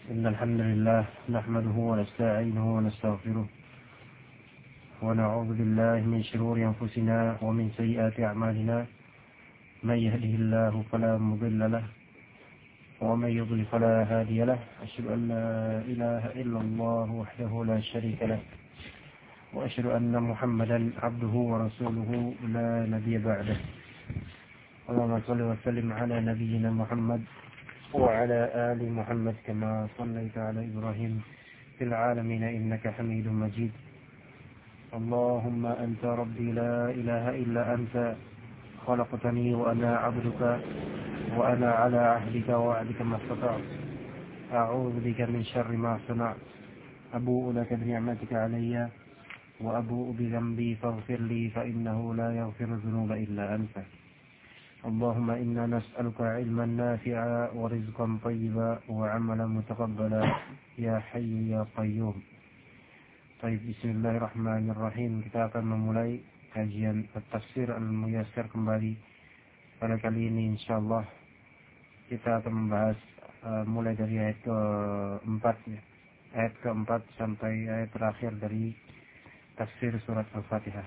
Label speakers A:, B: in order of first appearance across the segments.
A: إن الحمد لله نحمده ونستعينه ونستغفره ونعوذ بالله من شرور أنفسنا ومن سيئات أعمالنا. من يهده الله فلا مضل له ومن يضلل فلا هادي له. أشهد أن لا إله إلا الله وحده لا شريك له وأشهد أن محمدا عبده ورسوله لا نبي بعده. اللهم صل وسلم على نبينا محمد وعلى آل محمد كما صليت على إبراهيم في العالمين إنك حميد مجيد. اللهم أنت ربي لا إله إلا أنت خلقتني وأنا عبدك وأنا على عهدك ووعدك ما استطعت. أعوذ بك من شر ما صنعت. أبوء لك بنعمتك علي وأبوء بذنبي فاغفر لي فإنه لا يغفر الذنوب إلا أنت. اللهم إنا نسألك علما نافعا ورزقا طيبا وعملا متقبلا يا حي يا قيوم. Baik, bismillahirrahmanirrahim. Kita akan memulai kajian Tafsir Al-Muyassar kembali. Pada kali ini insyaallah kita akan membahas mulai dari ayat keempat, ayat keempat sampai ayat terakhir dari tafsir surat Al-Fatihah.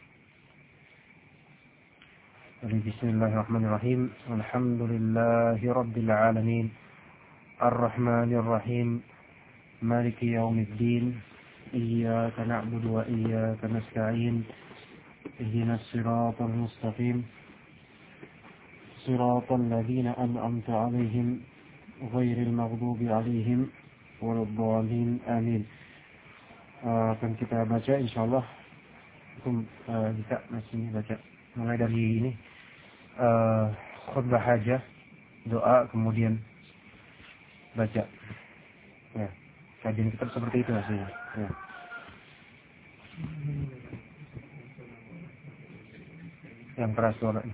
A: Bismillahirrahmanirrahim. Alhamdulillahi Rabbil Alamin. Ar-Rahmanirrahim. Maliki Yawmiddin. Iyyaka na'budu wa iyyaka nasta'in. Ihdinas siratal mustaqim. Siratal ladzina an'amta 'alaihim ghairil maghdubi 'alaihim waladdallin. Amin. Akan kita baca insyaallah. Bisa masih baca mulai dari ini khutbah hajah, doa, kemudian baca. Ya, kajian kita seperti itu hasilnya. Ya. Yang keras suaranya.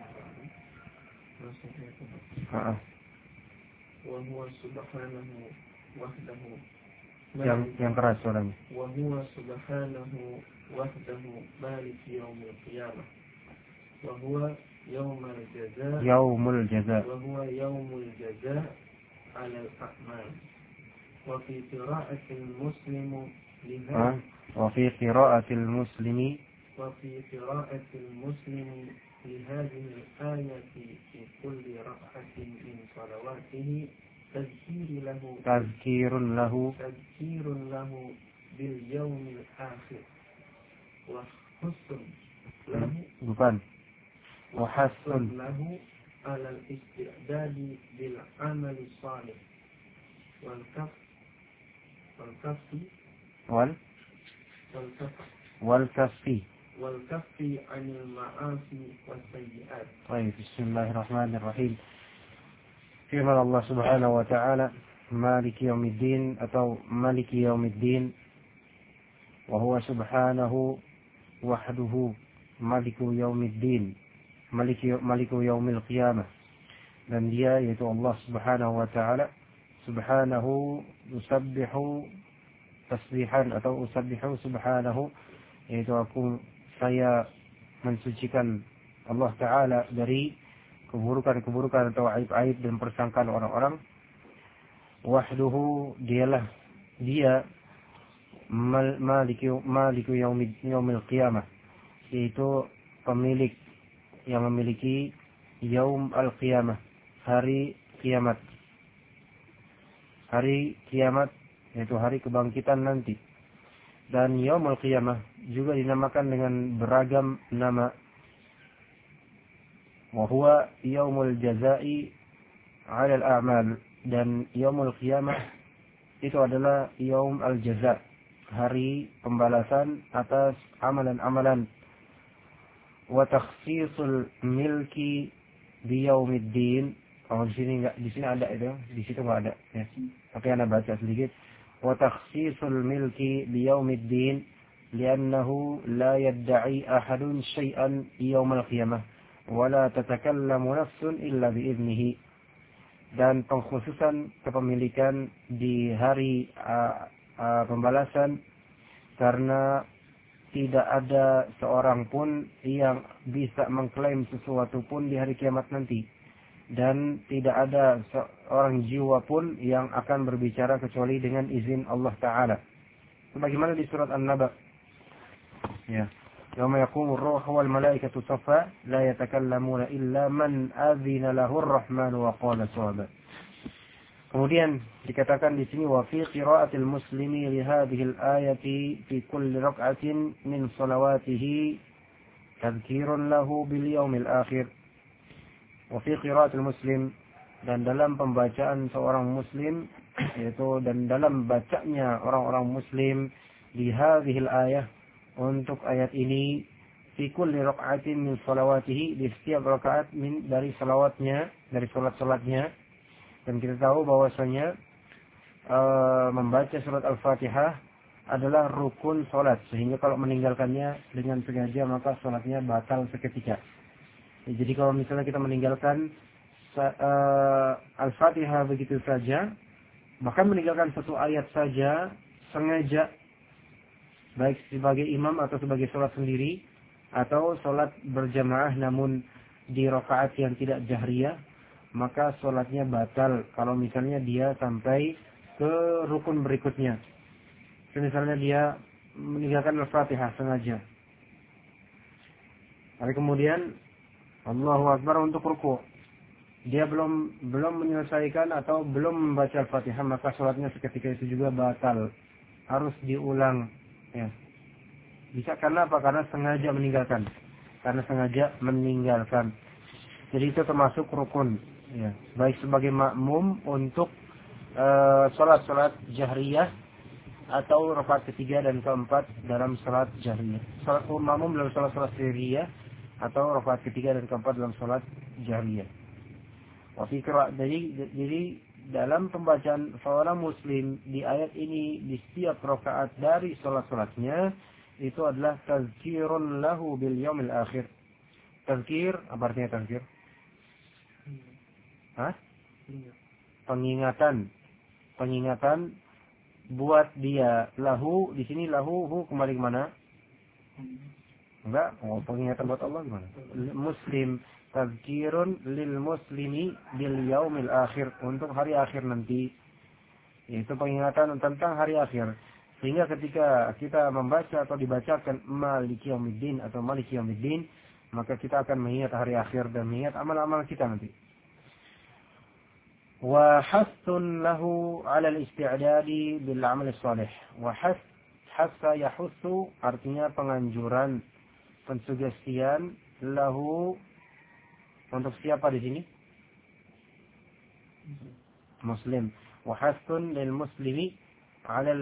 A: Yang keras suaranya.
B: Wa huwa subhanahu wahdahu maliki yaumil qiyamah. Wa huwa yaumul jazaa.
A: Yaumul jazaa.
B: Wa huwa yaumul jazaa 'ala al-a'mal. Wa fi qira'atil muslimu lihadhihi
A: وفي قراءة المسلم
B: لهذه الآية في كل ركعة من صلواته
A: تذكير له
B: باليوم الآخر وحث له على الاستعداد بالعمل الصالح والكف عن المعاصي والسيئات.
A: طيب، بسم الله الرحمن الرحيم. Firman Allah Subhanahu wa taala, Maliki Yaumiddin atau Maliki Yaumiddin, wa huwa subhanahu wahduhu Maliku Yaumiddin, Maliku Yaumil Qiyamah. Dan dia yaitu Allah Subhanahu wa taala, subhanahu usabbihu tasbihan atau usabbihu subhanahu, yaitu saya mensucikan Allah taala dari keburukan-keburukan atau aib-aib dan persangkaan orang-orang. Wahduhu, dia Maliku Yaumil Qiyamah, yaitu pemilik yang memiliki Yaum al-Qiyamah, hari kiamat. Hari kiamat yaitu hari kebangkitan nanti. Dan Yaum al-Qiyamah juga dinamakan dengan beragam nama. Wa huwa yaumul jazaa'i 'ala al-a'mal. Dan Yaumul Qiyamah itu adalah Yaum al-Jaza', hari pembalasan atas amalan-amalan. Wa takhsisul milki bi yaumiddin. Oh, di sini ada itu, di situ enggak ada ya. Tapi Anda baca sedikit. Wa takhsisul milki bi yaumiddin li'annahu la yadda'i ahadun syai'an yaumil qiyamah wa la tatakallamu nafsun illa bi idnihi. Dan pengkhususan kepemilikan di hari pembalasan, karena tidak ada seorang pun yang bisa mengklaim sesuatu pun di hari kiamat nanti dan tidak ada seorang jiwa pun yang akan berbicara kecuali dengan izin Allah Ta'ala. Sebagaimana di surat An-Naba. Ya. Yawma yaqumur ruhu wal malaikatu safa la yatakallamuna illa man adzina lahur rahmanu wa qala shawaba. Kemudian dikatakan di sini wa fi qira'atil muslimi li hadhihi al-ayati fi kulli rak'atin min salawatihi tadhkirun lahu bil yaumil akhir. Wa fi qira'atil muslim, dan dalam pembacaan seorang muslim, yaitu dan dalam bacanya orang-orang muslim di hadhihi al-ayah, untuk ayat ini, fi kulli rak'atin min salawatihi, di setiap rakaat dari salawatnya, dari salat-salatnya. Dan kita tahu bahwasanya membaca surat Al-Fatihah adalah rukun salat, sehingga kalau meninggalkannya dengan sengaja maka salatnya batal seketika. Jadi kalau misalnya kita meninggalkan Al-Fatihah begitu saja, bahkan meninggalkan satu ayat saja sengaja, baik sebagai imam atau sebagai sholat sendiri, atau sholat berjamaah namun di rakaat yang tidak jahriyah, maka sholatnya batal kalau misalnya dia sampai ke rukun berikutnya. Misalnya dia meninggalkan Al-Fatihah sengaja, lalu kemudian Allahu Akbar untuk ruku', dia belum menyelesaikan atau belum membaca Al-Fatihah, maka sholatnya seketika itu juga batal, harus diulang. Ya. Bisa karena apa? Karena sengaja meninggalkan. Jadi itu termasuk rukun. Ya. Baik sebagai makmum untuk sholat jahriyah atau rakaat ketiga dan keempat dalam sholat jahriyah. Sholat makmum dalam sholat jahriyah atau rakaat ketiga dan keempat dalam sholat jahriyah. Jadi dalam pembacaan seorang muslim di ayat ini di setiap rakaat dari salat-salatnya itu adalah tazkirun lahu bil yaumil akhir. Tazkir, apa artinya tazkir? Pengingatan buat dia. Lahu di sini lahu kembali ke mana? Enggak, pengingatan buat Allah gimana? Muslim, tazkirun lil muslimi bil yaumil akhir, untuk hari akhir nanti. Itu pengingatan tentang hari akhir. Sehingga ketika kita membaca atau dibacakan Maliki Yaumiddin atau Maliki Yaumiddin, maka kita akan mengingat hari akhir dan mengingat amal-amal kita nanti. Wa hasun lahu 'ala al-isti'dadi bil 'amal salih. Wa hassa yahussu artinya penganjuran, pensugestian, lahu untuk siapa di sini? Muslim. Wa hasun lil muslimi 'ala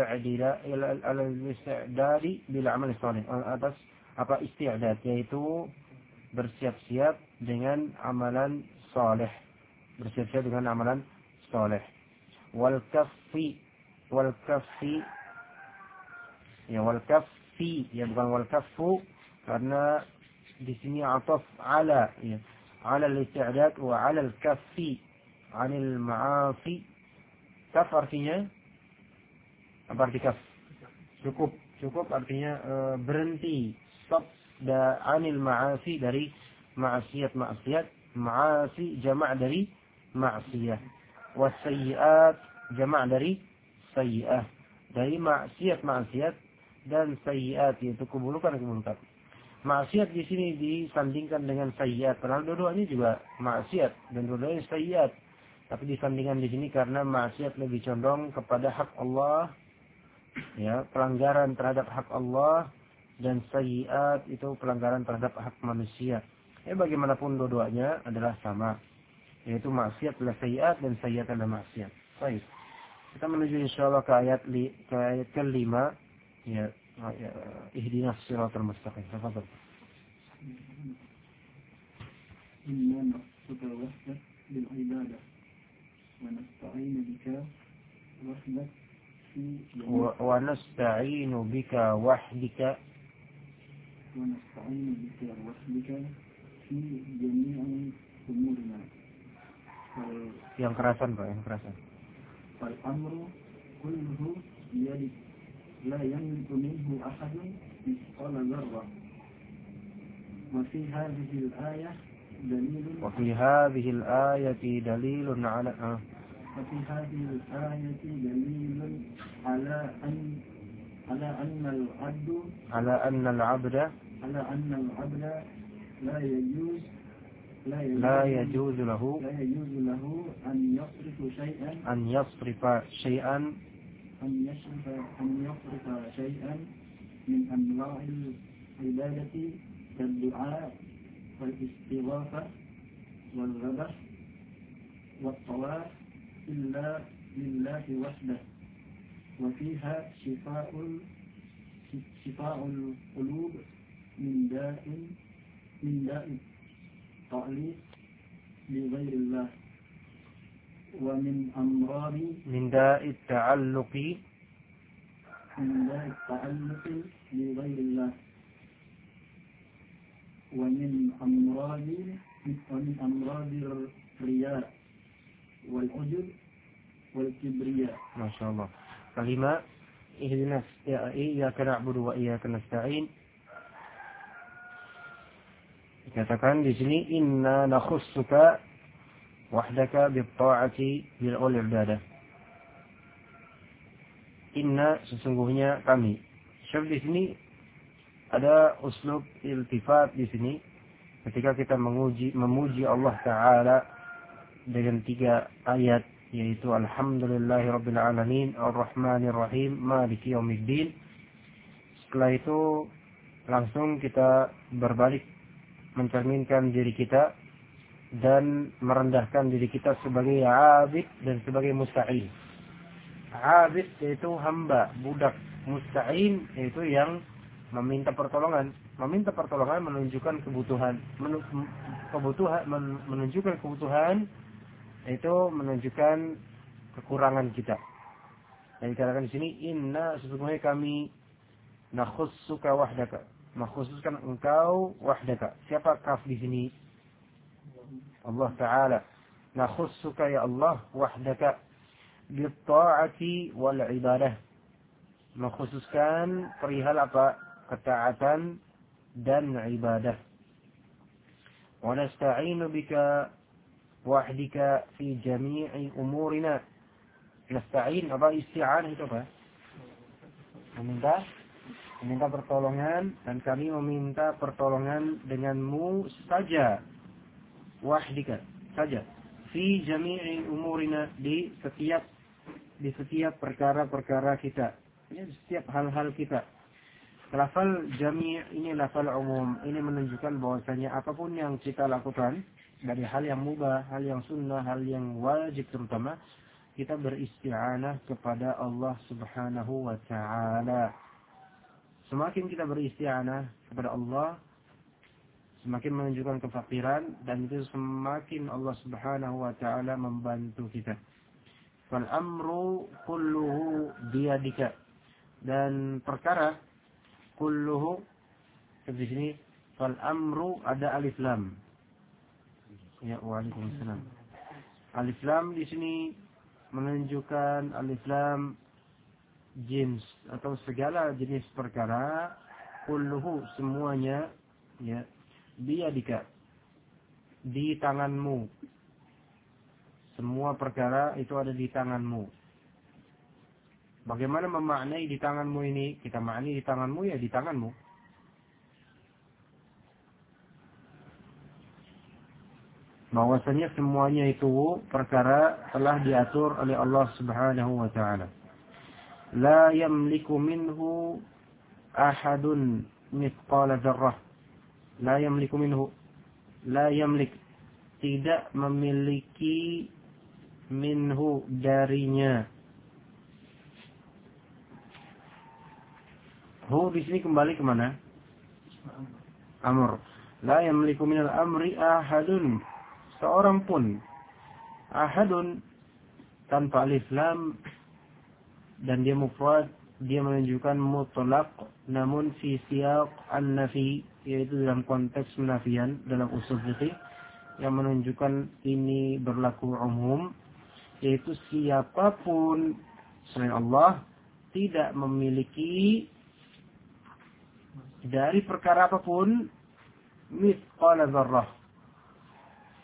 A: al-isti'dadi bil 'amal salih. Atas apa isti'dad, yaitu bersiap-siap dengan amalan saleh. Bersiap-siap dengan amalan saleh. Wal kaffi ya, wal kaffi ya, bukan wal kaffu, karena di sini ataf ala, ya, ala al-isti'dad wa ala al-kaffi 'anil ma'asi. Kaf artinya apa arti kaf? Cukup artinya berhenti, stop, anil ma'asi, dari maksiat, ma'asi jamak dari maksiyah, wasayyi'at jamak dari sayyi'ah, dari maksiat dan sayyi'at, yaitu keburukan. Maksiat di sini disandingkan dengan sayyi'at, padahal dua-duanya juga maksiat dan dua-duanya sayyi'at, tapi disandingkan di sini karena maksiat lebih condong kepada hak Allah, ya, pelanggaran terhadap hak Allah, dan sayyi'at itu pelanggaran terhadap hak manusia. Bagaimanapun dua-duanya adalah sama, yaitu maksiat adalah sayyi'at dan sayyi'at adalah maksiat. Baik. Kita menuju insyaallah ke ayat ke-5, ya, ihdinas siratal mustaqim. Tafadhal.
B: Inna naqsuka wahdak bil ibadah wa nasta'inu bika wahdak
A: wa nasta'inu bika wahdika
B: fi jami'i umurina.
A: Yang kerasan Pak, yang kerasan.
B: Fal amru kulluhu biyadik la yamliku minhu ahadun mithqala dzarrah. Wa fi hadhihi al-ayah دليل
A: وفي هذه الآية دليل على
B: وفي هذه الآية دليل على أن العبد لا يجوز له أن يصرف شيئا من أنواع العبادة كالدعاء والاستغاثة والذبح والطواف إلا لله وحده، وفيها شفاء القلوب من داء التعليق بغير الله، ومن أمراض
A: من داء التعلق
B: بغير الله، ومن أمراض الرياء والعجب والكبرياء.
A: ما شاء الله. كلمة إياك نعبد وإياك نستعين. Dikatakan di sini inna nakhussuka wahdaka bit-ta'ati wal ibadah. Inna sesungguhnya kami. Syekh di sini ada uslub iltifat di sini ketika kita memuji Allah Taala dengan 3 ayat, yaitu alhamdulillahirabbil alamin arrahmanir rahim maliki yaumiddin. Setelah itu langsung kita berbalik mencerminkan diri kita dan merendahkan diri kita sebagai abid dan sebagai musta'in. Abid yaitu hamba, budak. Musta'in yaitu yang meminta pertolongan. Meminta pertolongan menunjukkan kebutuhan. Menunjukkan kebutuhan itu menunjukkan kekurangan kita. Dan dikatakan di sini inna sesungguhnya kami nakhussuka wahdaka, mengkhususkan engkau wahdaka. Siapa kaf di sini? Allah Taala. Nakhussuka ya Allah wahdaka bit-ta'ati wal ibadah. Mengkhususkan perihal apa? Ketaatan dan ibadah. Wa nasta'inu bika wahdika fi jami'i umurina. Nasta'in apa isti'anah itu apa? Meminta pertolongan, dan kami meminta pertolongan denganmu saja. Wahdika saja. Fi jami'i umurina di setiap perkara-perkara kita. Ini setiap hal-hal kita. Lafal jami' ini lafal umum. Ini menunjukkan bahwasanya apapun yang kita lakukan dari hal yang mubah, hal yang sunnah, hal yang wajib terutama, kita beristi'anah kepada Allah Subhanahu wa Ta'ala. Semakin kita beristi'anah kepada Allah, semakin menunjukkan kefakiran, dan itu semakin Allah Subhanahu wa Ta'ala membantu kita. Fal amru kulluhu biyadika. Dan perkara kulluhu di sini fal amru ada alif lam. Ya, waalaikumsalam. Alif lam di sini menunjukkan alif lam jins atau segala jenis perkara, kulluhu semuanya, ya, biyadika di tanganmu. Semua perkara itu ada di tanganmu. Bagaimana memaknai di tanganmu ini? Kita maknai di tanganmu ya di tanganmu. Bahwasanya semuanya itu perkara telah diatur oleh Allah Subhanahu wa Ta'ala. La yamliku minhu ahadun mithqala dzarrah. La yamliku minhu. La yamlik. Tidak memiliki minhu darinya. Hu di sini kembali ke mana? Amr. La yamliku minal amri ahadun. Seorang pun. Ahadun tanpa alif lam dan dia mufrad, dia menunjukkan mutlaq, namun fi siyaq an-nafi, yaitu dalam konteks penafian dalam usul fikih yang menunjukkan ini berlaku umum, yaitu siapapun selain Allah tidak memiliki dari perkara apapun mithqala dzarrah,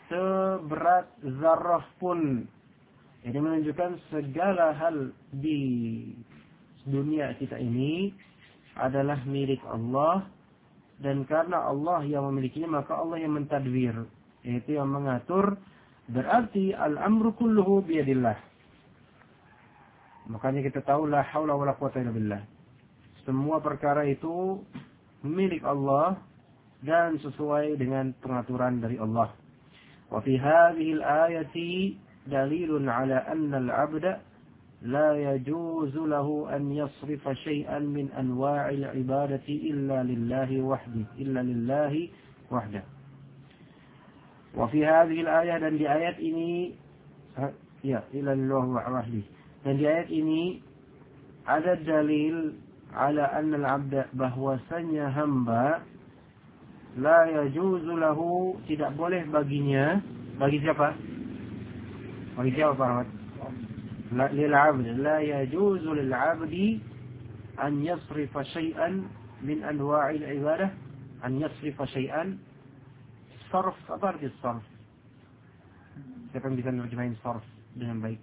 A: seberat zarrah pun. Jadi menunjukkan segala hal di dunia kita ini adalah milik Allah, dan karena Allah yang memilikinya maka Allah yang mentadbir, yaitu yang mengatur. Berarti al-amru kulluhu biyadillah. Makanya kita tahu la haula wala quwwata illa billah. Semua perkara itu milik Allah dan sesuai dengan pengaturan dari Allah. Wa fi hadhihi al-ayati dalilun ala anna al-'abda la yajuzu lahu an yasrifa shay'an min anwa'il ibadati illa lillahi wahdah. Wa fi hadhihi al-ayah, dan di ayat ini illa lillahi wahdah. Dan di ayat ini ada dalil ala anna al-'abda, bahwasanya hamba la yajuzu lahu, tidak boleh baginya. Bagi siapa? Bagi siapa Pak Ahmad? Lil-'abd la yajuzu lil-'abdi an yasrifa syai'an min anwa'il ibadah, an yasrifa syai'an. Sarf, apa arti sarf? Siapa yang bisa menerjemahin sarf dengan baik?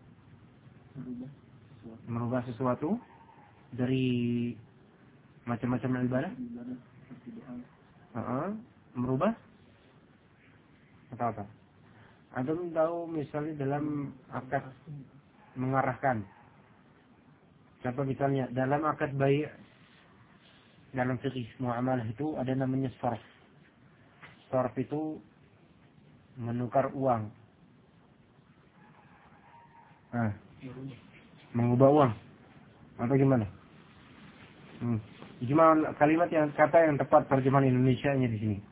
A: Merubah sesuatu dari macam-macam ibadah. Merubah atau apa? Anda tahu misalnya dalam akad mengarahkan. Contoh misalnya dalam akad bai', dalam fikih muamalah itu ada namanya sarf. Sarf itu menukar uang. Mengubah uang atau gimana? Gimana kalimat kata yang tepat terjemahan Indonesianya di sini?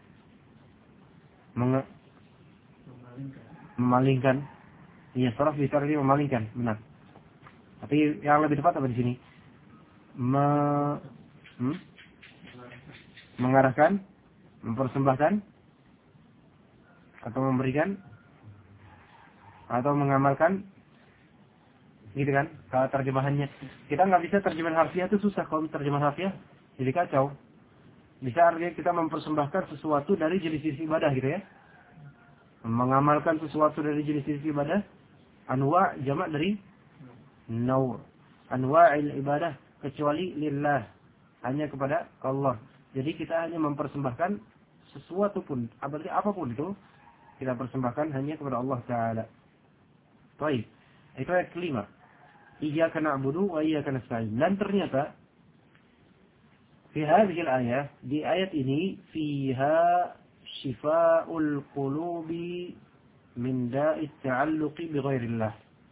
A: Memalingkan. Iya, saraf bisa artinya memalingkan, benar. Tapi yang lebih tepat apa di sini? Mengarahkan, mempersembahkan, atau memberikan, atau mengamalkan. Gitu kan, kalau terjemahannya. Kita nggak bisa terjemahan harfiah, itu susah kalau terjemahan harfiah, jadi kacau. Bisa artinya kita mempersembahkan sesuatu dari jenis-jenis ibadah gitu ya. Mengamalkan sesuatu dari jenis-jenis ibadah. Anwa' jamak dari naw'. Anwa'il ibadah, kecuali lillah, hanya kepada Allah. Jadi kita hanya mempersembahkan sesuatu pun, berarti apapun itu, kita persembahkan hanya kepada Allah Ta'ala. Baik, itu ayat kelima. Iyyaka na'budu wa iyyaka nasta'in. Dan ternyata fi hadhihi al-ayah, di ayat ini fiha shifa'ul qulubi min da'it ta'alluqi bi ghairillah.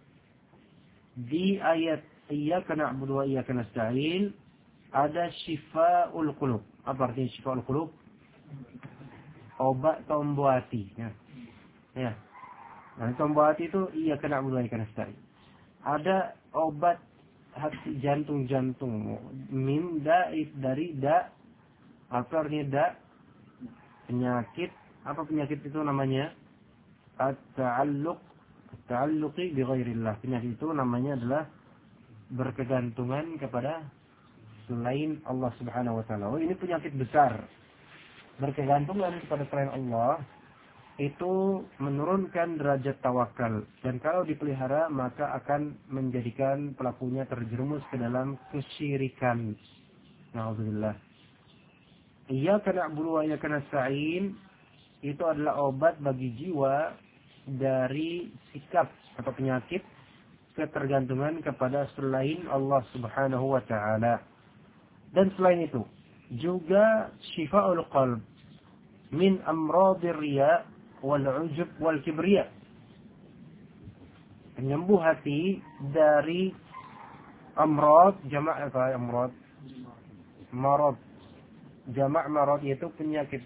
A: Di ayat iyyaka na'budu wa iyyaka nasta'in ada shifa'ul qulub. Apa artinya shifa'ul qulub? Obat tombo hati. Ya. Nah, tombo hati itu iyyaka na'budu wa iyyaka nasta'in. Ada obat hati, jantung. Min da'id, dari da. Apa artinya da? Penyakit. Apa penyakit itu namanya? At-ta'alluqi bi ghairillah. Penyakit itu namanya adalah berkegantungan kepada selain Allah Subhanahu wa taala. Oh, ini penyakit besar. Berkegantungan kepada selain Allah itu menurunkan derajat tawakal, dan kalau dipelihara maka akan menjadikan pelakunya terjerumus ke dalam kesyirikan. Na'udzubillah. Iyyaka na'budu wa iyyaka nasta'in itu adalah obat bagi jiwa dari sikap atau penyakit ketergantungan kepada selain Allah Subhanahu wa taala. Dan selain itu juga syifa'ul qalb min amradir riya wal ujub wal kibriya. Penyembuh hati dari amrad, jamak apa amrad? Marad. Jamak marad yaitu penyakit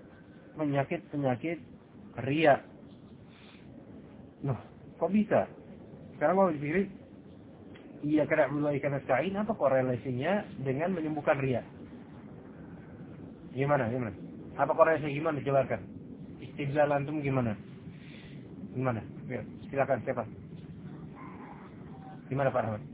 A: riya. Nah, kok bisa? Sekarang mau dipikir, iya kena mulai karena nasta'in, apa korelasinya dengan menyembuhkan riya? Gimana? Apa korelasinya, gimana? Jelaskan. Istidlal antum gimana? Ya, silakan, siapa? Gimana Pak Rahmat?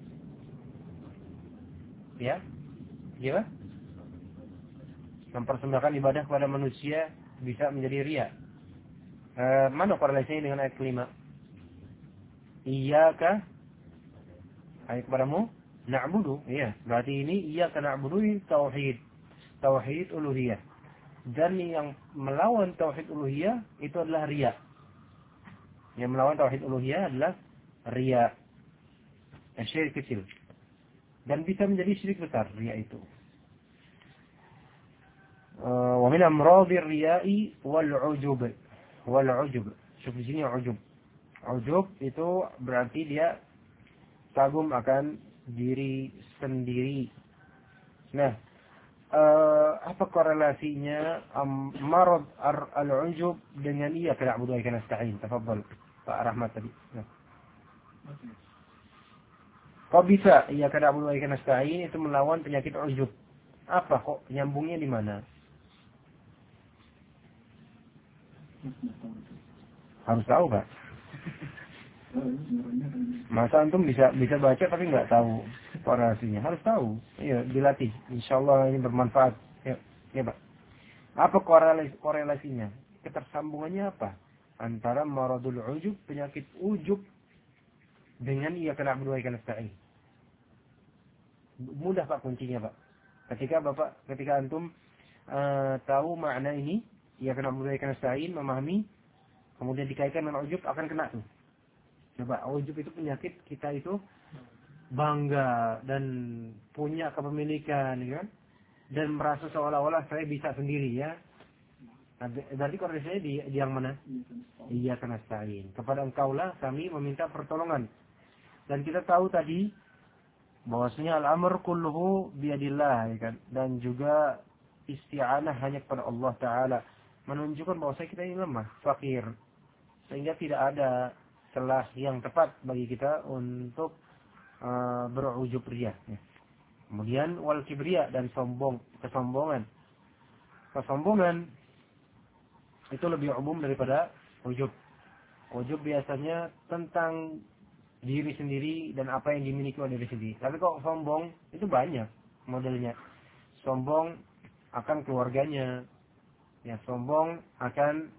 A: Ya? Gimana? Mempersembahkan ibadah kepada manusia bisa menjadi riya. Mana korelasinya dengan ayat kelima? Iyyaka, ayat kepadamu na'budu. Iya, berarti ini iyyaka na'budu ini tauhid. Tauhid uluhiyah. Dan yang melawan tauhid uluhiyah itu adalah riya. Yang melawan tauhid uluhiyah adalah riya. Syirik kecil. Dan bisa menjadi syirik besar riya itu. Wa min amradhir riya'i wal 'ujub. Wal 'ujub. Syuf di sini 'ujub. Ujub itu berarti dia kagum akan diri sendiri. Nah, apa korelasinya marad al-ujub dengan iyyaka na'budu wa iyyaka nasta'in? Tafadhal Pak Rahmat tadi. Nah. Kok bisa iyyaka na'budu wa iyyaka nasta'in itu melawan penyakit ujub? Apa kok nyambungnya di mana? Harus tahu, Pak. Masa antum bisa baca tapi nggak tahu korelasinya? Harus tahu. Iya, dilatih. Insyaallah ini bermanfaat. Ya, Pak. Apa korelasinya? Ketersambungannya apa? Antara maradul ujub, penyakit ujub dengan iyyaka na'budu wa iyyaka nasta'in. Mudah, Pak, kuncinya, Pak. Ketika antum tahu makna ini, iyyaka na'budu wa iyyaka nasta'in, memahami, kemudian dikaitkan dengan ujub, akan kena tuh. Coba, ujub itu penyakit kita itu bangga dan punya kepemilikan, kan? Dan merasa seolah-olah saya bisa sendiri, ya. Nah, berarti korelasinya di yang mana? Iyyaka nasta'in. Kepada engkaulah kami meminta pertolongan. Dan kita tahu tadi bahwasanya al-amr kulluhu biyadillah, ya kan? Dan juga isti'anah hanya kepada Allah Ta'ala. Menunjukkan bahwa kita ini lemah, fakir. Sehingga tidak ada celah yang tepat bagi kita untuk berujub riya. Kemudian wal kibriya dan kesombongan. Kesombongan itu lebih umum daripada ujub. Ujub biasanya tentang diri sendiri dan apa yang dimiliki oleh diri sendiri. Tapi kok sombong itu banyak modelnya. Sombong akan keluarganya, ya, sombong akan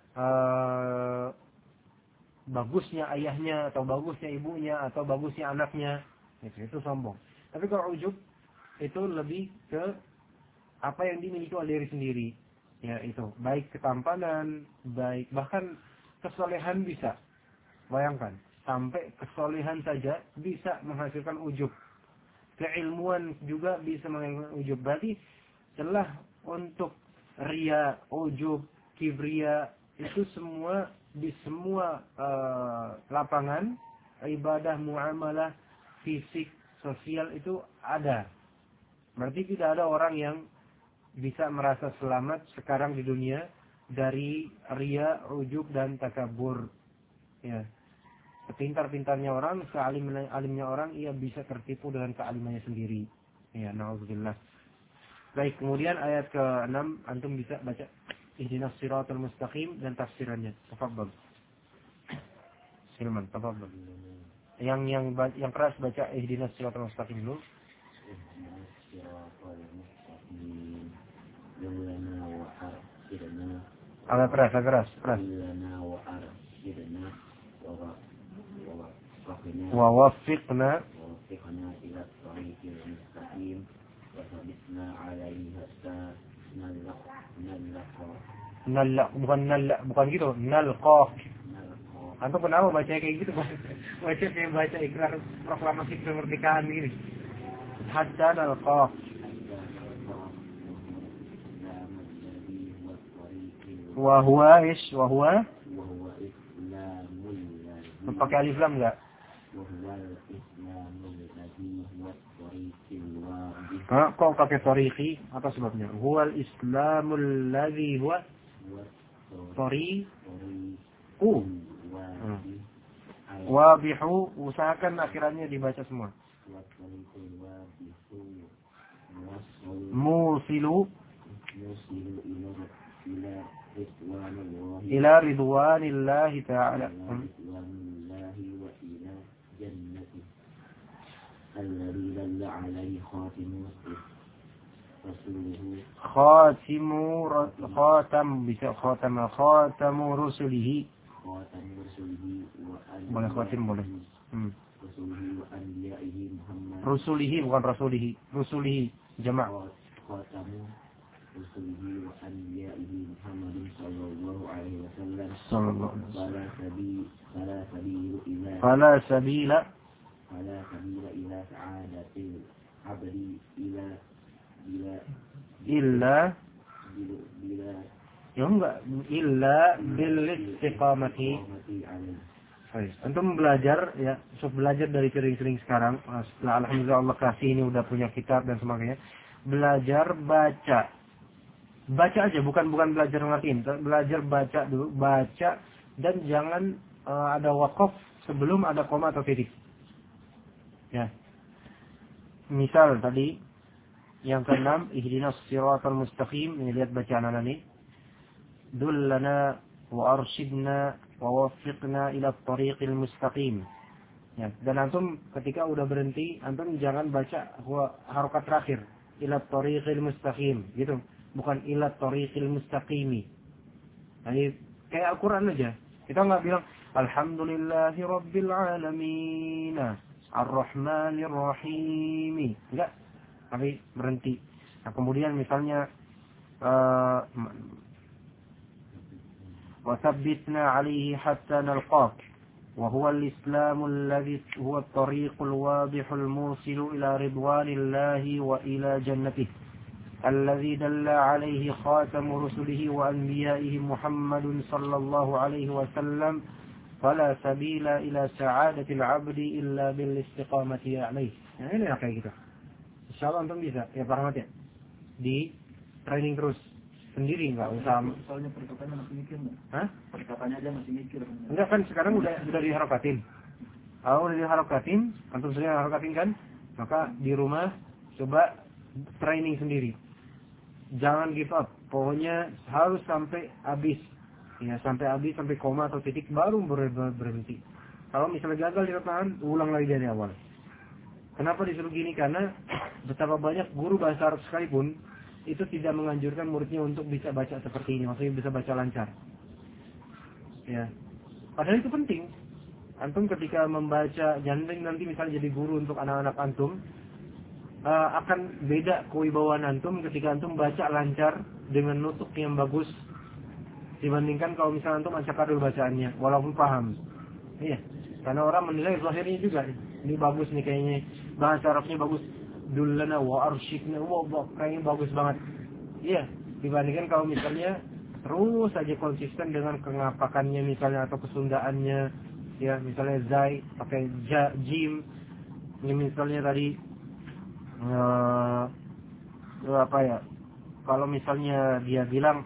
A: bagusnya ayahnya atau bagusnya ibunya atau bagusnya anaknya, itu sombong. Tapi kalau ujub itu lebih ke apa yang dimiliki oleh diri sendiri, ya, itu baik ketampanan, baik bahkan kesolehan bisa. Bayangkan, sampai kesolehan saja bisa menghasilkan ujub. Keilmuan juga bisa menghasilkan ujub. Berarti celah untuk riya, ujub, kibria itu semua di semua lapangan ibadah, muamalah, fisik, sosial itu ada. Berarti tidak ada orang yang bisa merasa selamat sekarang di dunia dari riya, ujub dan takabur. Ya. Sepintar-pintarnya orang, sealim-alimnya orang, ia bisa tertipu dengan kealimannya sendiri. Ya, na'udzubillah. Baik, kemudian ayat ke-6 antum bisa baca ihdinas siratal mustaqim dan tafsirannya. Tafadhal. Silman, tafadhal. Yang keras baca ihdinas siratal mustaqim dulu. Agak keras. Wa waffiqna ila tariqil mustaqim wa thabitna 'alaihi hatta bukan gitu, nalqah. Antum kenapa baca kayak gitu? Baca kayak baca ikrar proklamasi kemerdekaan gini. Hatta nalqah. Wa huwa pakai alif lam enggak? Kok pakai tariqi? Apa sebabnya? Huwal islamul ladzi huwa tariqu. Wabihu, usahakan akhirannya dibaca semua. Musilu ila ridwanillahi ta'ala. الذي دل عليه خاتم المسلم khatam bisa khatamu rusulihi. Boleh khatim boleh. Rusulihi bukan rasulihi. Rusulihi jamak.
C: rusulihi wa anbiya'ihi Muhammadin sallallahu alaihi wasallam fala sabila ila sa'adatil abdi
A: illa bil istiqamati. Antum belajar ya, belajar dari sering-sering sekarang. Setelah alhamdulillah Allah kasih ini udah punya kitab dan sebagainya. Belajar baca aja, bukan belajar ngertiin. Belajar baca dulu, baca dan jangan ada wakaf sebelum ada koma atau titik. Ya. Misal tadi yang keenam, ihdinas siratal mustaqim. Ini lihat bacaan anak ini. Dullana wa arshidna wa waffiqna ila tariqil mustaqim. Ya, dan antum ketika udah berhenti, antum jangan baca harokat terakhir ila tariqil mustaqim, gitu. Bukan ila tariqil mustaqimi. Jadi kayak Al-Qur'an aja. Kita enggak bilang alhamdulillahi rabbil alamin, arrahmanir rahim. Enggak. Tapi berhenti. Nah, kemudian misalnya وثبتنا عليه حتى نلقاك وهو الإسلام الذي هو الطريق الواضح الموصل إلى رضوان الله وإلى جنته الذي دل عليه خاتم رسله وأنبيائه محمد صلى الله عليه وسلم فلا سبيل إلى سعادة العبد إلا بالاستقامة عليه. Nah, ini kayak gitu. Insyaallah antum bisa ya, Pak Rahmat ya. Di training terus. Sendiri enggak usah.
C: Soalnya perkataannya masih mikir enggak?
A: Hah?
C: Perkataannya aja masih mikir.
A: Enggak kan sekarang udah diharokatin. Kalau udah diharokatin, antum sering harokatin kan? Maka di rumah coba training sendiri. Jangan give up. Pokoknya harus sampai habis. Ya, sampai habis, sampai koma atau titik baru berhenti. Kalau misalnya gagal di depan, ulang lagi dari awal. Kenapa disuruh gini? Karena betapa banyak guru bahasa Arab sekalipun itu tidak menganjurkan muridnya untuk bisa baca seperti ini, maksudnya bisa baca lancar. Ya, padahal itu penting. Antum ketika membaca, jangan nanti misalnya jadi guru untuk anak-anak antum, akan beda kewibawaan antum ketika antum baca lancar dengan nutuk yang bagus dibandingkan kalau misalnya antum acak-adul bacaannya, walaupun paham. Iya, karena orang menilai zahirnya juga, ini bagus nih kayaknya, bahasa Arabnya bagus. Dullana wa arshidna, kayaknya bagus banget. Iya, dibandingkan kalau misalnya terus saja konsisten dengan kengapakannya misalnya atau kesundaannya, ya misalnya zai pakai jim, ini misalnya tadi apa ya? Kalau misalnya dia bilang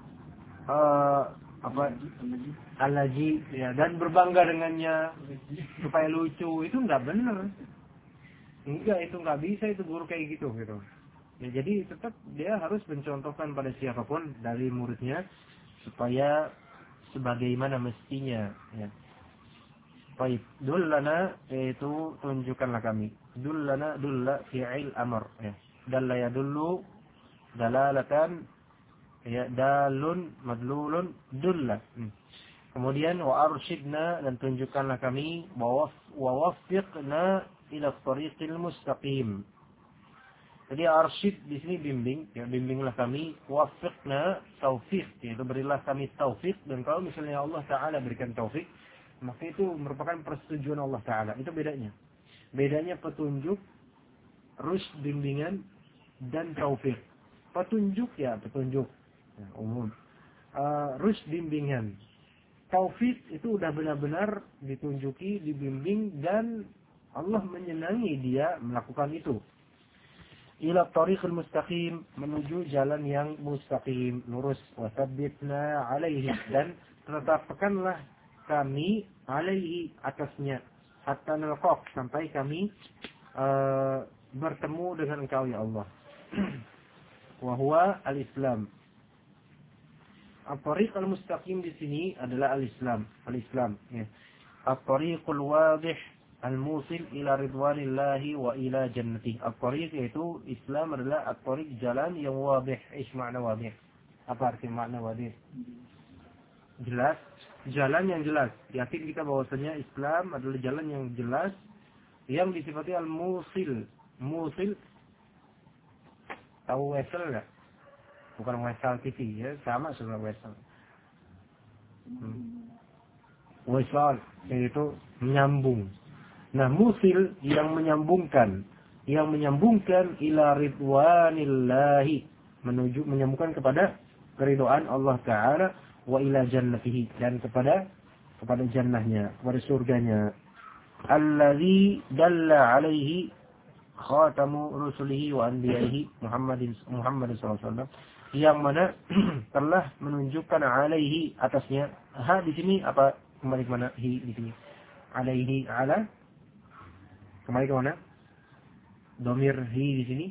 A: alaji ya, dan berbangga dengannya supaya lucu, itu nggak benar. Enggak, itu nggak bisa, itu guru kayak gitu. Ya, jadi tetap dia harus mencontohkan pada siapapun dari muridnya supaya sebagaimana mestinya. Ya. Baik, dullana yaitu tunjukkanlah kami. Dullana dulla fi'il amr. Ya. Dalla yadullu dalalatan, ya, dalun madlulun dulla. Kemudian wa arsyidna, dan tunjukkanlah kami, wa waffiqna ila tariqil mustaqim. Jadi arsyid di sini bimbing, ya, bimbinglah kami, waffiqna taufik, yaitu berilah kami taufik. Dan kalau misalnya Allah Taala berikan taufik, maka itu merupakan persetujuan Allah Taala. Itu bedanya. Bedanya petunjuk, rusyd bimbingan, dan taufik. Petunjuk ya petunjuk, ya, umum. Rusyd bimbingan. Taufik itu udah benar-benar ditunjuki, dibimbing, dan Allah menyenangi dia melakukan itu. Ila tariqil mustaqim, menuju jalan yang mustaqim, lurus. Wa tsabbitna alaihi, dan tetapkanlah kami alaihi, atasnya, hatta nalqaq, sampai kami bertemu dengan Engkau ya Allah. Wa huwa al-Islam. At-tariq al-mustaqim di sini adalah al-Islam. Al-Islam, ya. At-tariqul wadih al-musil ila ridwanillahi wa ila jannati. At-tariq yaitu Islam adalah at-tariq, jalan yang wadih. Ish makna wadih? Apa arti makna wadih? Jelas, jalan yang jelas. Yakin kita bahwasanya Islam adalah jalan yang jelas yang disifati al-musil. Musil, tahu wesel enggak? Bukan wesel TV ya, sama sebenarnya wesel. Wesel yaitu menyambung. Nah, musil yang menyambungkan ila ridwanillahi, menyambungkan kepada keridhaan Allah Ta'ala, wa ila jannatihi, dan kepada jannahnya, kepada surganya. Alladzi dalla alaihi khatamu rusulihi wa anbiya'ihi Muhammad SAW, yang mana telah menunjukkan alaihi, atasnya. Ha di sini apa, kembali ke mana? Hi di sini. Alaihi, ala, kembali ke mana? Domir hi di sini.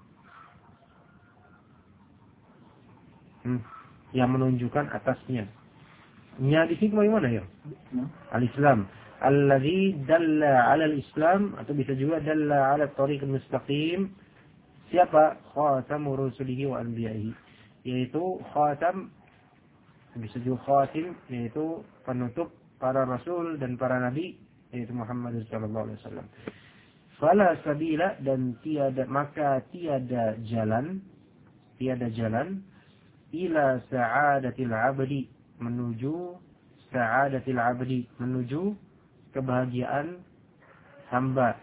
A: Yang menunjukkan atasnya. Nya di sini kembali mana ya? Al-Islam. Alladzi dalla 'ala al-Islam, atau bisa juga dalla 'ala at-tariq al-mustaqim. Siapa? Khatamu rusulihi wa anbiya'ihi. Yaitu khatam, bisa juga khatim, yaitu penutup para rasul dan para nabi, yaitu Muhammad sallallahu alaihi wasallam. Fala sabila, dan tiada jalan ila sa'adatil 'abdi, menuju kebahagiaan hamba.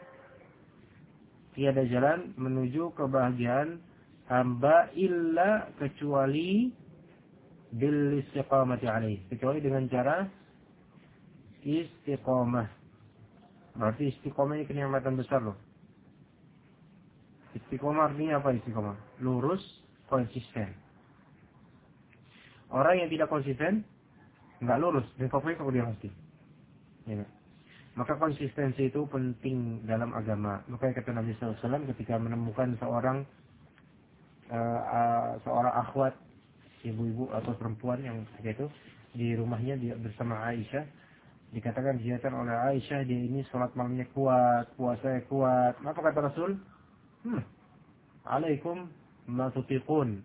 A: Tiada jalan menuju kebahagiaan hamba illa, kecuali bil istiqamati alaih, kecuali dengan cara istiqamah. Berarti istiqamah ini kenikmatan besar loh. Istiqamah artinya apa istiqamah? Lurus, konsisten. Orang yang tidak konsisten nggak lurus, dan pokoknya kalau dia pasti. Ya. Maka konsistensi itu penting dalam agama. Makanya kata Nabi SAW ketika menemukan seorang akhwat, ibu-ibu atau perempuan yang begitu di rumahnya, dia bersama Aisyah, dikatakan dilihatkan oleh Aisyah, dia ini sholat malamnya kuat, puasanya kuat. Apa kata Rasul? Alaikum ma tutiqun.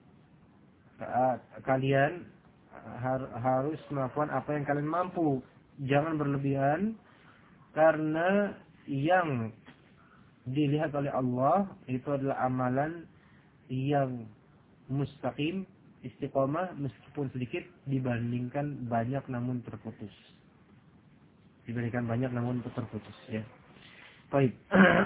A: Kalian harus melakukan apa yang kalian mampu. Jangan berlebihan, karena yang dilihat oleh Allah itu adalah amalan yang mustaqim, istiqomah, meskipun sedikit dibandingkan banyak namun terputus. Ya. Baik.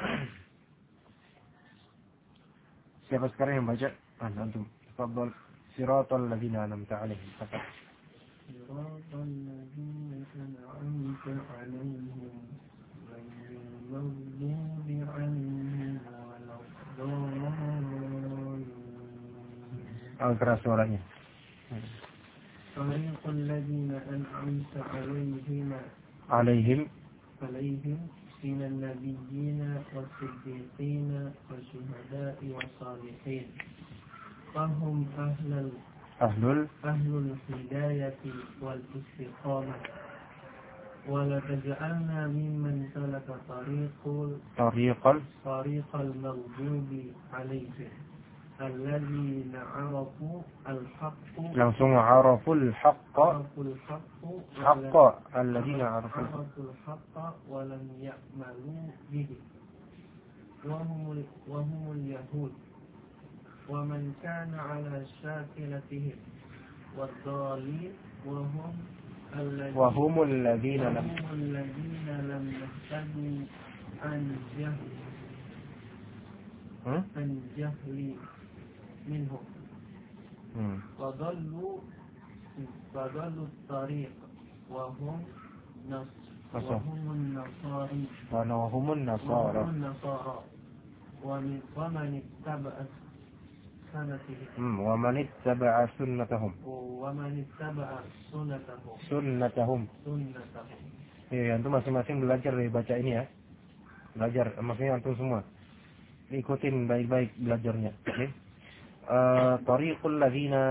A: Siapa sekarang yang baca? Antum. Tafadhal. Siratal ladzina an'amta 'alaihim.
B: Siratal ladzina an'amta 'alaihim ghairil maghdubi 'alaihim waladdallin.
A: Keras suaranya.
B: Siratal ladzina an'amta 'alaihim من النبيين والصديقين والشهداء والصالحين فهم أهل الهداية والاستقامة ولا تجعلنا ممن سلك طريق المغضوب عليهم الذين عرفوا الحق
A: الذين عرفوا
B: الحق ولم يعملوا به وهم اليهود ومن كان على شاكلتهم والضالين وهم الذين لم يهتدوا عن جهل منهم فضلوا الطريق وهم النصارى ومن اتبع سنتهم
A: Ya, antum masing-masing belajar dari baca ini ya. Belajar, maksudnya antum semua. Ikutin baik-baik belajarnya. Okay? Tariqul ladzina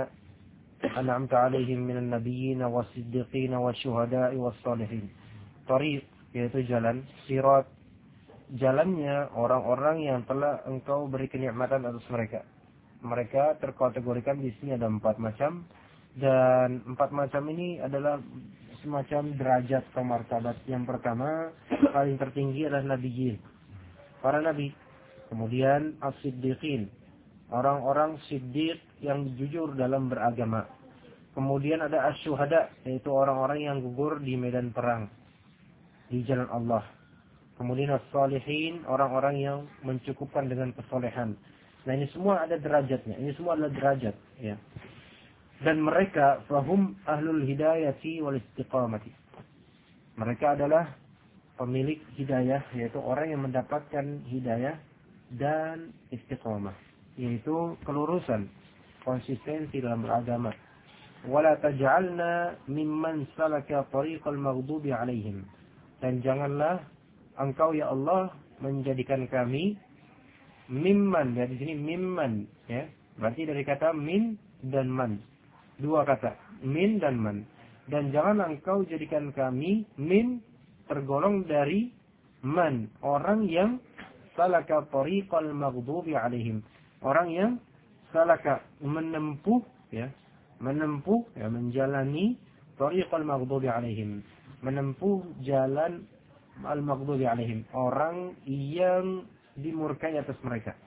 A: an'amta 'alaihim minan nabiyyin was-siddiqin wasyuhada'i was-salihin. Tariq yaitu jalan sirat, jalannya orang-orang yang telah engkau beri kenikmatan atas mereka. Mereka terkategorikan di sini ada 4 macam, dan 4 macam ini adalah semacam derajat atau martabat. Yang pertama, paling tertinggi adalah nabiyyin, para nabi. Kemudian as-siddiqin, orang-orang siddiq yang jujur dalam beragama. Kemudian ada asy-syuhada, yaitu orang-orang yang gugur di medan perang di jalan Allah. Kemudian as-salihin, orang-orang yang mencukupkan dengan kesolehan. Nah, ini semua ada derajatnya. Ini semua adalah derajat, ya. Dan mereka fahum ahlul hidayati wal istiqamati. Mereka adalah pemilik hidayah, yaitu orang yang mendapatkan hidayah dan istiqamah, yaitu kelurusan, konsistensi dalam beragama. Wala taj'alna mimman salaka tariqal maghdubi 'alaihim. Dan janganlah engkau ya Allah menjadikan kami mimman, ya di sini mimman, ya. Berarti dari kata min dan man. 2 kata, min dan man. Dan janganlah engkau jadikan kami min tergolong dari man, orang yang salaka tariqal maghdubi 'alaihim. Orang yang salaka menempuh, ya. Menempuh, ya, menjalani tariqal maghdubi 'alaihim. Menempuh jalan al-maghdubi 'alaihim, orang yang dimurkai atas mereka.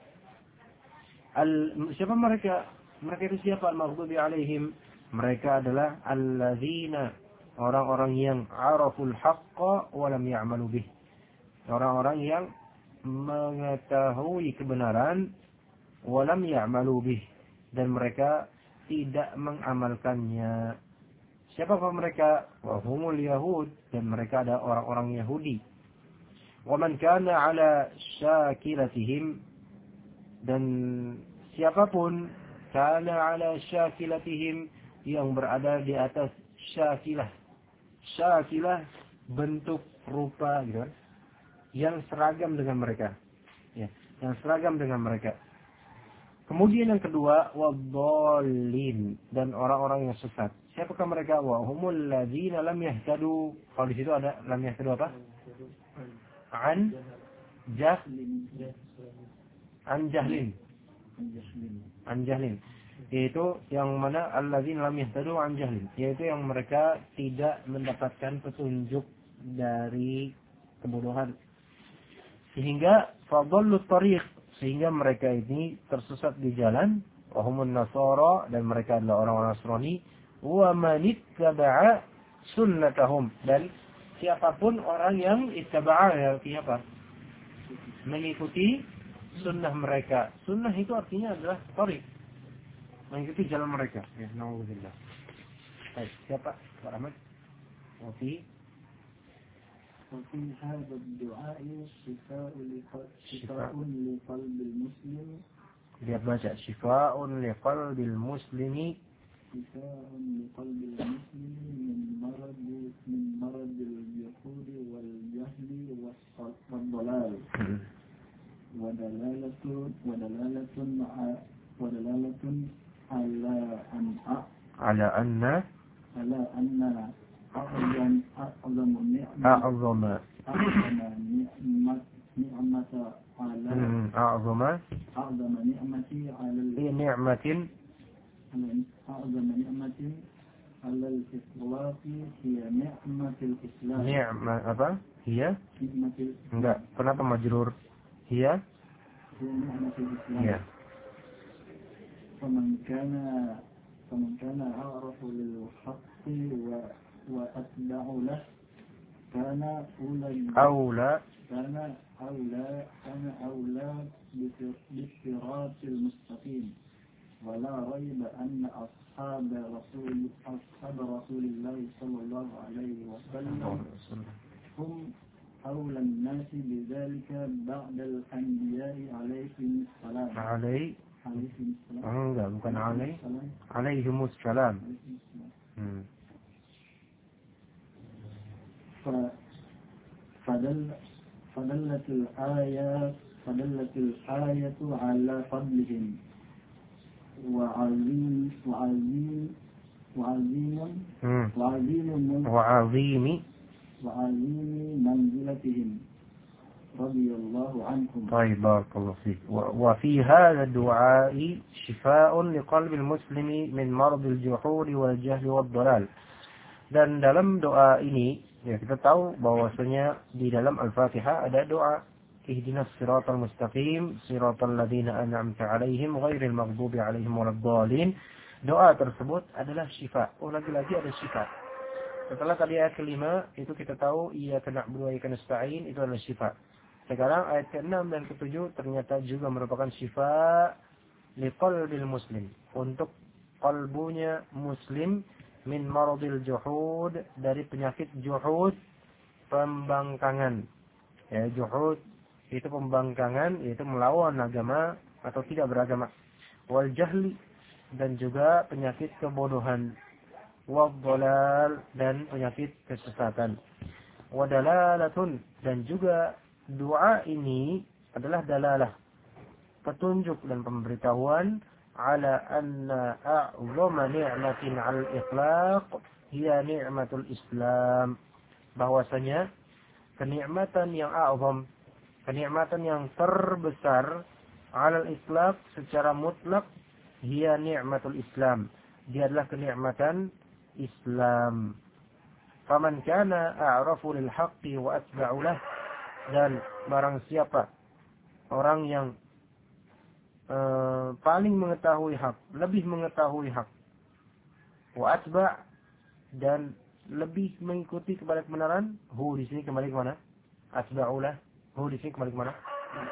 A: Siapa mereka? Mereka itu siapa? Al-maghdubi 'alaihim. Mereka adalah alladzina, orang-orang yang araful haqqa wa lam ya'malu bih. Orang-orang yang mengetahui kebenaran wa lam ya'malu bih, dan mereka tidak mengamalkannya. Siapakah mereka? Wa humul yahud, dan mereka ada orang-orang Yahudi. Wa man kana ala syakilatihim, dan siapapun kana ala syakilatihim, yang berada di atas syakilah. Syakilah bentuk rupa, gitu kan, yang seragam dengan mereka, ya, yang seragam dengan mereka. Kemudian yang kedua, wadhdallin, dan orang-orang yang sesat. Siapakah mereka? Wa humul ladzina lam yahtadu. Kalau di situ ada lam yahtadu apa? An jahlin. An jahlin. Yaitu yang mana alladzina lam yahtadu an jahlin, yaitu yang mereka tidak mendapatkan petunjuk dari kebodohan. Sehingga fadallu tariq, sehingga mereka ini tersesat di jalan. Wa humun nasara, dan mereka adalah orang-orang Nasrani. Wa man ittaba'a sunnatahum, dan siapapun orang yang ittaba'a, artinya apa? Mengikuti sunnah mereka. Sunnah itu artinya adalah tariq, mengikuti jalan mereka. Ya, na'udzubillah. Baik, siapa? Pak Ahmad. Wafi
B: هذا الدعاء شفاء لقلب المسلم.
A: Dia baca syifa'un liqalbil muslimi.
B: شفاء لقلب المسلم من مرض الجحود والجهل والضلال. ودلالة على أن أعظم نعمة على الإطلاق هي نعمة الإسلام.
A: نعمة apa? Hiya? Enggak. Kenapa majrur? Hiya?
B: نعمة الإسلام.
A: Iya.
B: فمن كان أعرف للحق وأتبع له كان أولى بالصراط المستقيم. ولا ريب أن أصحاب رسول الله صلى الله عليه وسلم هم أولى الناس بذلك بعد الأنبياء عليهم السلام.
A: Enggak, bukan alaihimus salam.
B: فدلت الآية على فضلهم وعظيم
D: وعظيم منزلتهم رضي الله عنهم.
A: طيب بارك الله فيك. وفي هذا الدعاء شفاء لقلب المسلم من مرض الجحود والجهل والضلال. Dan dalam doa ini ya kita tahu bahwasanya di dalam Al-Fatihah ada doa ihdinas siratal mustaqim siratal ladzina an'amta 'alaihim ghairil maghdubi 'alaihim waladdallin. Doa tersebut adalah syifa. Lagi-lagi ada syifa. Setelah tadi ayat kelima itu kita tahu iyyaka na'budu wa iyyaka nasta'in itu adalah syifa. Sekarang ayat ke-6 dan ke-7 ternyata juga merupakan syifa liqalbil muslim, untuk kalbunya muslim, min maradil juhud, dari penyakit juhud, pembangkangan. Ya, juhud itu pembangkangan, yaitu melawan agama atau tidak beragama. Wal jahli, dan juga penyakit kebodohan. Wal dhalal, dan penyakit kesesatan. Wadalalatun, dan juga doa ini adalah dalalah, petunjuk dan pemberitahuan ala anna a'zama ni'matin 'alal itlaq hiya ni'matul Islam, bahwasanya kenikmatan yang a'zam, kenikmatan yang terbesar 'alal itlaq secara mutlak, hiya ni'matul Islam, dia adalah kenikmatan Islam. Faman kana a'rafu lil haqqi wa atba'u lahu, dan barang siapa orang yang paling mengetahui hak, lebih mengetahui hak, wa atba', dan lebih mengikuti kepada kebenaran, hu di sini kembali ke mana? Atba'ulah, hu di sini kembali ke mana?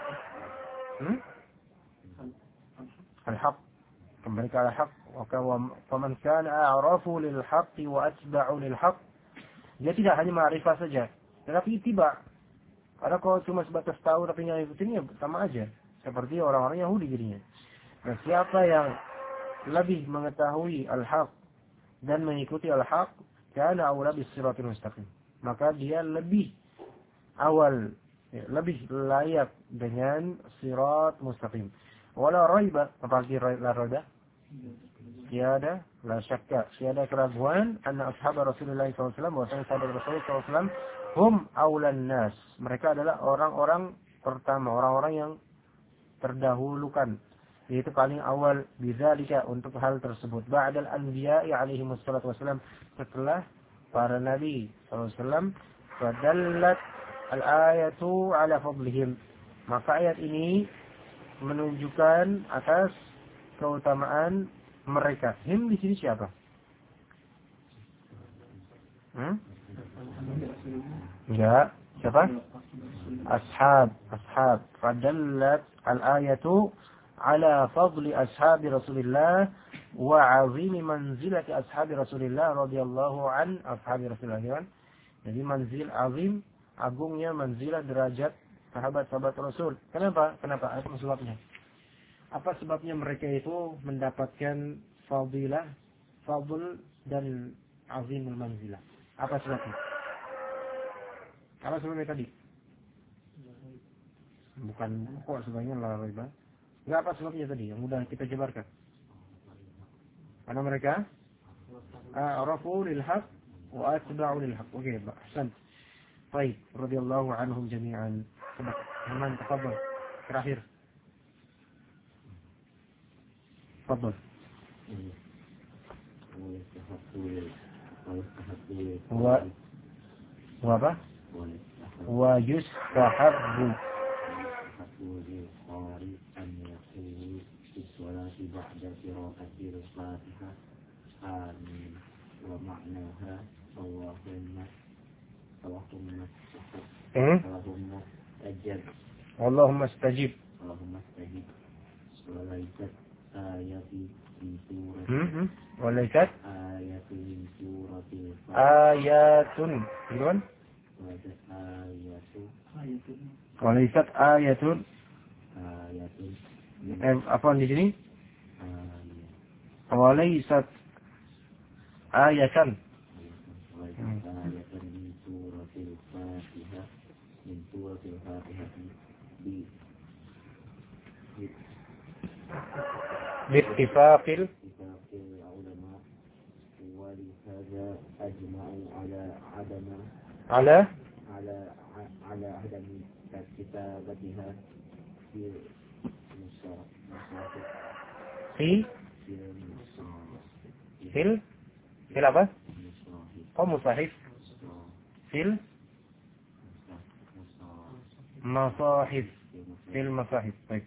A: Al-haq, kembali ke al-haq. Wa faman kana a'rafu lil haqqi wa atba'u lil haqq, dia tidak hanya ma'rifah saja, tetapi ittiba'. Karena kalau cuma sebatas tahu tapi nggak ikutin, ya sama aja seperti orang-orang Yahudi jadinya. Nah, siapa yang lebih mengetahui al-haq dan mengikuti al-haq, kana aula bis-siratil mustaqim, maka dia lebih awal, ya, lebih layak dengan sirat mustaqim. Wala raiba, apa arti la raiba? Tiada, la syakka, tiada keraguan, anna ashab Rasulullah SAW, bahwasanya sahabat Rasulullah SAW, hum aulan nas, mereka adalah orang-orang pertama, orang-orang yang terdahulukan, yaitu paling awal, bidzalika, untuk hal tersebut, ba'dal anbiya'i alaihi wassalatu wassalam, setelah para nabi sallallahu alaihi wasallam. Fadallat al-ayatu ala fadlihim, maka ayat ini menunjukkan atas keutamaan mereka. Him di sini siapa? Enggak, siapa? Ashab. Fadallat al-ayatu ala fadli ashabi Rasulillah wa 'azimi manzilati ashabi Rasulillah radhiyallahu an ashabi Rasulillah. Jadi manzil azim, agungnya manzilah derajat sahabat-sahabat Rasul. Kenapa? Apa sebabnya? Apa sebabnya mereka itu mendapatkan fadilah, fadl dan azimul manzilah? Apa sebabnya? Apa sebabnya tadi? Bukan kok sebabnya la riba. Enggak, apa sebabnya tadi yang mudah kita jabarkan? Karena mereka arafu lil haq wa atba'u lil haq. Oke, ahsan. Baik, radhiyallahu anhum jami'an. Teman, tafadhal. Terakhir. Tafadhal. Wa apa? Wa yustahabbu an yaqulu fi sholati ba'da qira'ati al-Fatihah amin wa ma'naha Allahumma istajib walaysat ayati min surati walaysat ayatun min suratil ayatun gimana? Walaysat ayatun apa di sini? Walaysat ayatan min suratil Fatihah bittifaqil ulama, ولهذا أجمعوا على عدم
C: على عدم كتابتها في المصاحف
A: في apa? Oh musahif. Fil masahif. Fil masahif. Baik.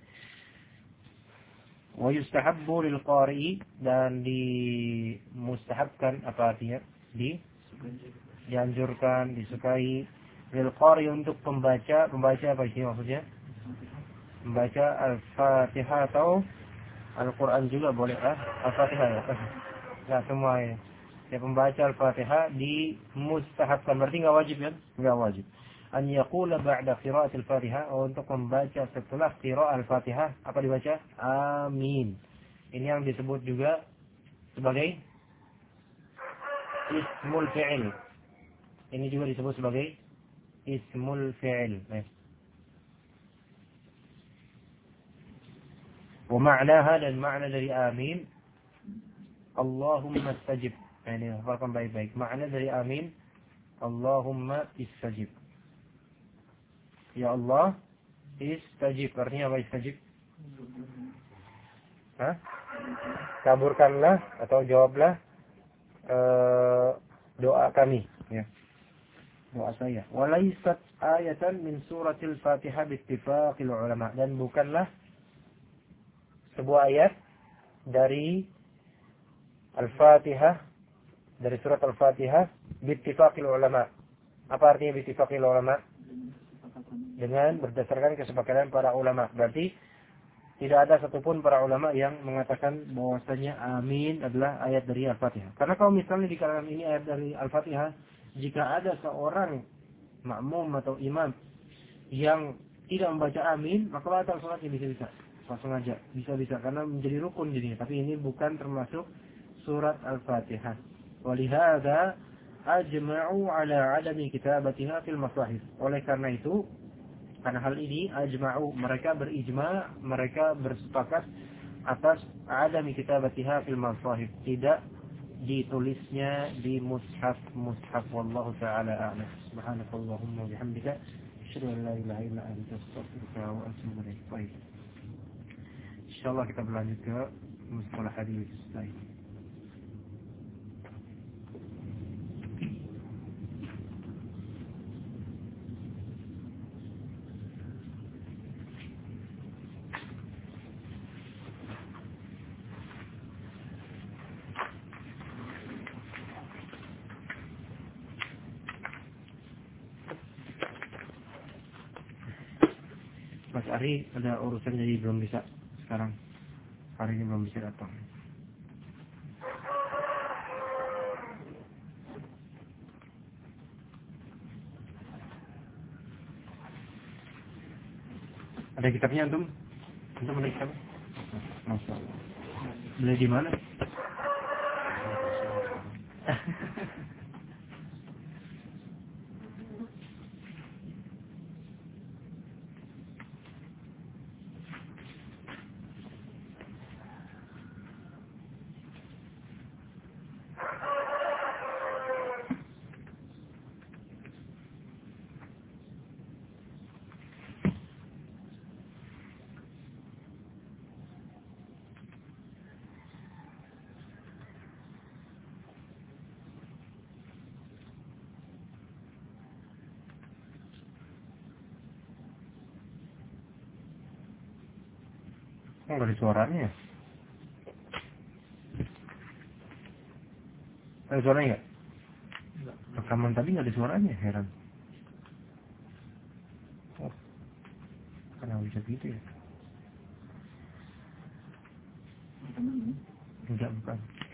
A: Wa yustahabbu lil qari'i, dan dimustahabkan, apa artinya? Dianjurkan, disukai lil qari, untuk pembaca apa sih maksudnya? Membaca Al-Fatihah atau Al-Quran juga boleh Al-Fatihah ya? Nah semua ya. Pembaca Al-Fatihah dimustahabkan, berarti nggak wajib kan? Nggak wajib. An yaqula ba'da qira'at Al-Fatihah, untuk membaca setelah qira'at Al-Fatihah, apa dibaca? Amin. Ini yang disebut juga sebagai ismul fi'il. Ini juga disebut sebagai ismul fi'il. Wa ma'naha, dan makna dari amin, Allahumma istajib. Ini hafalkan baik-baik. Makna dari amin, Allahumma istajib. Ya Allah, istajib. Artinya apa istajib? Kabulkanlah atau jawablah doa kami. Ya. Doa saya. Walaysat ayatan min suratil Fatihah bittifaqil ulama, dan bukanlah sebuah ayat dari Al-Fatihah, dari surat Al-Fatihah bittifaqil ulama. Apa artinya bittifaqil ulama? Dengan berdasarkan kesepakatan para ulama. Berarti tidak ada satupun para ulama yang mengatakan bahwasanya amin adalah ayat dari Al-Fatihah. Karena kalau misalnya di kalangan ini ayat dari Al-Fatihah, jika ada seorang makmum atau imam yang tidak membaca amin, maka batal salatnya, bisa-bisa. Langsung aja, bisa-bisa, karena menjadi rukun jadinya. Tapi ini bukan termasuk surat Al-Fatihah. Walihada ajma'u ala adami kitabatiha fil masahif. Oleh karena itu, karena hal ini, ajma'u, mereka berijma', mereka bersepakat atas adami kitabatiha fil masahif, tidak ditulisnya di mushaf. Wallahu ta'ala a'lam. Subhanakallahumma bihamdika asyhadu an la ilaha illa anta astaghfiruka wa atubu ilaik. Baik. Insyaallah kita berlanjut ke mustalah hadis lain. Mas Ari ada urusan, jadi belum bisa sekarang. Hari ini belum bisa datang. Ada kitabnya antum? Antum ada kitab? Masya Allah. Beli di mana? Nggak ada suaranya. Ada suaranya nggak? Rekaman tadi nggak ada suaranya, heran. Oh, kenapa bisa gitu ya? Enggak, bukan.